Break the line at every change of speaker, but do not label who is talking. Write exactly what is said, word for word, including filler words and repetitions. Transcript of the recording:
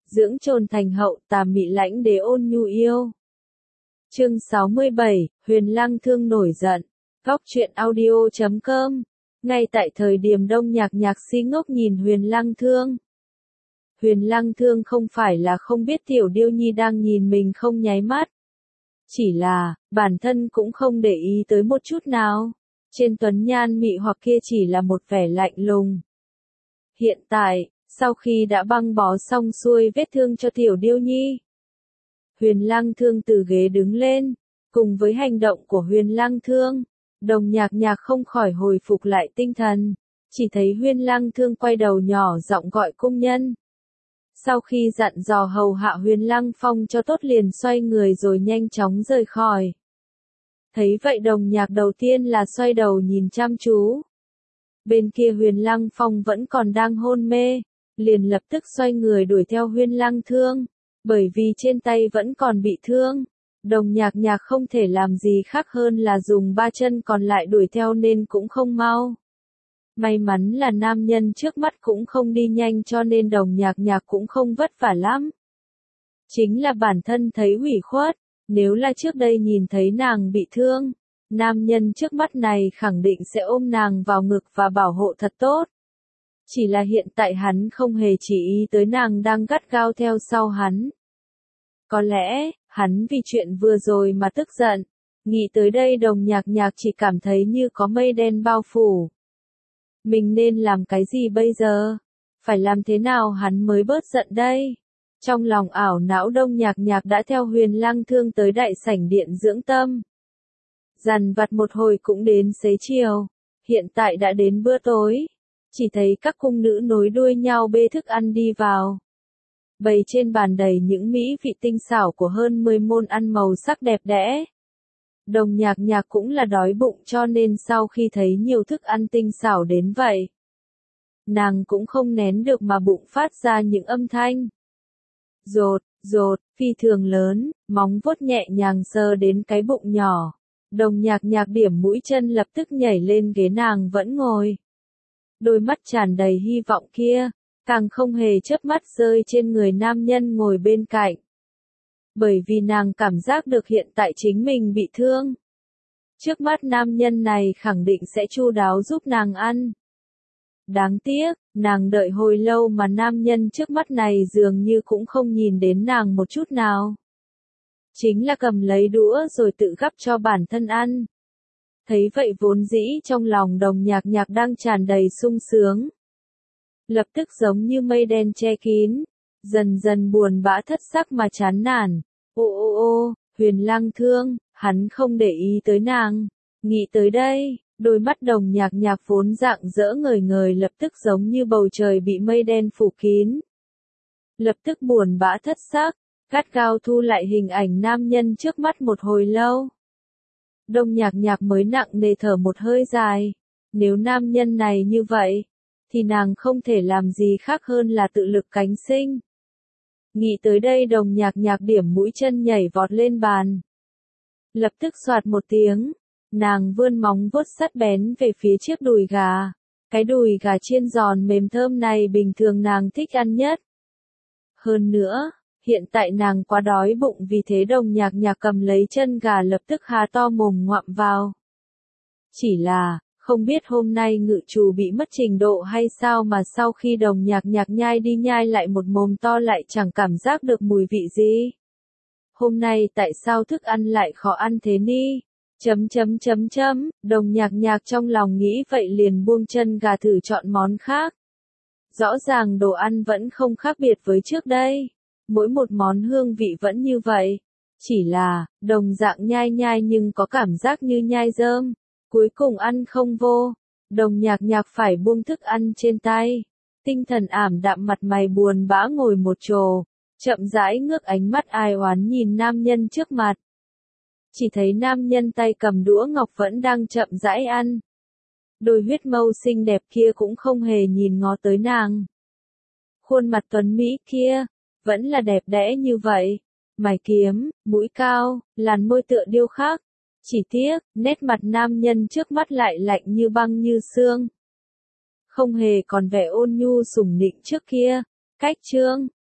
dưỡng trồn thành hậu, tà mị lãnh đế ôn nhu yêu. Chương sáu mươi bảy, Huyền Lăng Thương nổi giận. Góc truyện audio chấm com. Ngay tại thời điểm Đông Nhạc Nhạc si ngốc nhìn Huyền Lăng Thương. Huyền Lăng Thương không phải là không biết Tiểu Điêu Nhi đang nhìn mình không nháy mắt. Chỉ là, bản thân cũng không để ý tới một chút nào. Trên tuấn nhan mị hoặc kia chỉ là một vẻ lạnh lùng. Hiện tại, sau khi đã băng bó xong xuôi vết thương cho Tiểu Điêu Nhi, Huyền Lăng Thương từ ghế đứng lên, cùng với hành động của Huyền Lăng Thương, Đồng Nhạc Nhạc không khỏi hồi phục lại tinh thần, chỉ thấy Huyền Lăng Thương quay đầu nhỏ giọng gọi cung nhân. Sau khi dặn dò hầu hạ Huyền Lăng Phong cho tốt liền xoay người rồi nhanh chóng rời khỏi. Thấy vậy Đồng Nhạc đầu tiên là xoay đầu nhìn chăm chú. Bên kia Huyền Lăng Phong vẫn còn đang hôn mê, liền lập tức xoay người đuổi theo Huyền Lăng Thương, bởi vì trên tay vẫn còn bị thương. Đồng Nhạc Nhạc không thể làm gì khác hơn là dùng ba chân còn lại đuổi theo nên cũng không mau. May mắn là nam nhân trước mắt cũng không đi nhanh cho nên Đồng Nhạc Nhạc cũng không vất vả lắm. Chính là bản thân thấy ủy khuất, nếu là trước đây nhìn thấy nàng bị thương, nam nhân trước mắt này khẳng định sẽ ôm nàng vào ngực và bảo hộ thật tốt. Chỉ là hiện tại hắn không hề chỉ ý tới nàng đang gắt gao theo sau hắn. Có lẽ, hắn vì chuyện vừa rồi mà tức giận. Nghĩ tới đây Đồng Nhạc Nhạc chỉ cảm thấy như có mây đen bao phủ. Mình nên làm cái gì bây giờ? Phải làm thế nào hắn mới bớt giận đây? Trong lòng ảo não Đông Nhạc Nhạc đã theo Huyền Lăng Thương tới đại sảnh điện dưỡng tâm. Dằn vặt một hồi cũng đến xế chiều. Hiện tại đã đến bữa tối. Chỉ thấy các cung nữ nối đuôi nhau bê thức ăn đi vào. Bày trên bàn đầy những mỹ vị tinh xảo của hơn mười môn ăn màu sắc đẹp đẽ. Đồng Nhạc Nhạc cũng là đói bụng cho nên sau khi thấy nhiều thức ăn tinh xảo đến vậy, nàng cũng không nén được mà bụng phát ra những âm thanh. Rột, rột, phi thường lớn, móng vuốt nhẹ nhàng sờ đến cái bụng nhỏ. Đồng Nhạc Nhạc điểm mũi chân lập tức nhảy lên ghế nàng vẫn ngồi. Đôi mắt tràn đầy hy vọng kia, càng không hề chớp mắt rơi trên người nam nhân ngồi bên cạnh. Bởi vì nàng cảm giác được hiện tại chính mình bị thương. Trước mắt nam nhân này khẳng định sẽ chu đáo giúp nàng ăn. Đáng tiếc, nàng đợi hồi lâu mà nam nhân trước mắt này dường như cũng không nhìn đến nàng một chút nào. Chính là cầm lấy đũa rồi tự gắp cho bản thân ăn. Thấy vậy vốn dĩ trong lòng Đồng Nhạc Nhạc đang tràn đầy sung sướng. Lập tức giống như mây đen che kín, dần dần buồn bã thất sắc mà chán nản. Ô ô ô, Huyền Lăng Thương, hắn không để ý tới nàng. Nghĩ tới đây, đôi mắt Đồng Nhạc Nhạc vốn rạng rỡ ngời ngời lập tức giống như bầu trời bị mây đen phủ kín. Lập tức buồn bã thất sắc, gắt gao thu lại hình ảnh nam nhân trước mắt một hồi lâu. Đồng Nhạc Nhạc mới nặng nề thở một hơi dài. Nếu nam nhân này như vậy, thì nàng không thể làm gì khác hơn là tự lực cánh sinh. Nghĩ tới đây Đồng Nhạc Nhạc điểm mũi chân nhảy vọt lên bàn. Lập tức xoạt một tiếng, nàng vươn móng vuốt sắc bén về phía chiếc đùi gà. Cái đùi gà chiên giòn mềm thơm này bình thường nàng thích ăn nhất. Hơn nữa, hiện tại nàng quá đói bụng vì thế Đồng Nhạc Nhạc cầm lấy chân gà lập tức há to mồm ngoạm vào. Chỉ là, không biết hôm nay ngự chủ bị mất trình độ hay sao mà sau khi Đồng Nhạc Nhạc nhai đi nhai lại một mồm to lại chẳng cảm giác được mùi vị gì. Hôm nay tại sao thức ăn lại khó ăn thế ni? Chấm chấm chấm chấm, Đồng Nhạc Nhạc trong lòng nghĩ vậy liền buông chân gà thử chọn món khác. Rõ ràng đồ ăn vẫn không khác biệt với trước đây. Mỗi một món hương vị vẫn như vậy. Chỉ là, đồng dạng nhai nhai nhưng có cảm giác như nhai rơm. Cuối cùng ăn không vô. Đồng Nhạc Nhạc phải buông thức ăn trên tay. Tinh thần ảm đạm mặt mày buồn bã ngồi một chỗ. Chậm rãi ngước ánh mắt ai oán nhìn nam nhân trước mặt. Chỉ thấy nam nhân tay cầm đũa ngọc vẫn đang chậm rãi ăn. Đôi huyết mâu xinh đẹp kia cũng không hề nhìn ngó tới nàng. Khuôn mặt tuấn mỹ kia, vẫn là đẹp đẽ như vậy. Mày kiếm, mũi cao, làn môi tựa điêu khắc. Chỉ tiếc, nét mặt nam nhân trước mắt lại lạnh như băng như xương. Không hề còn vẻ ôn nhu sủng nịnh trước kia. Cách chương,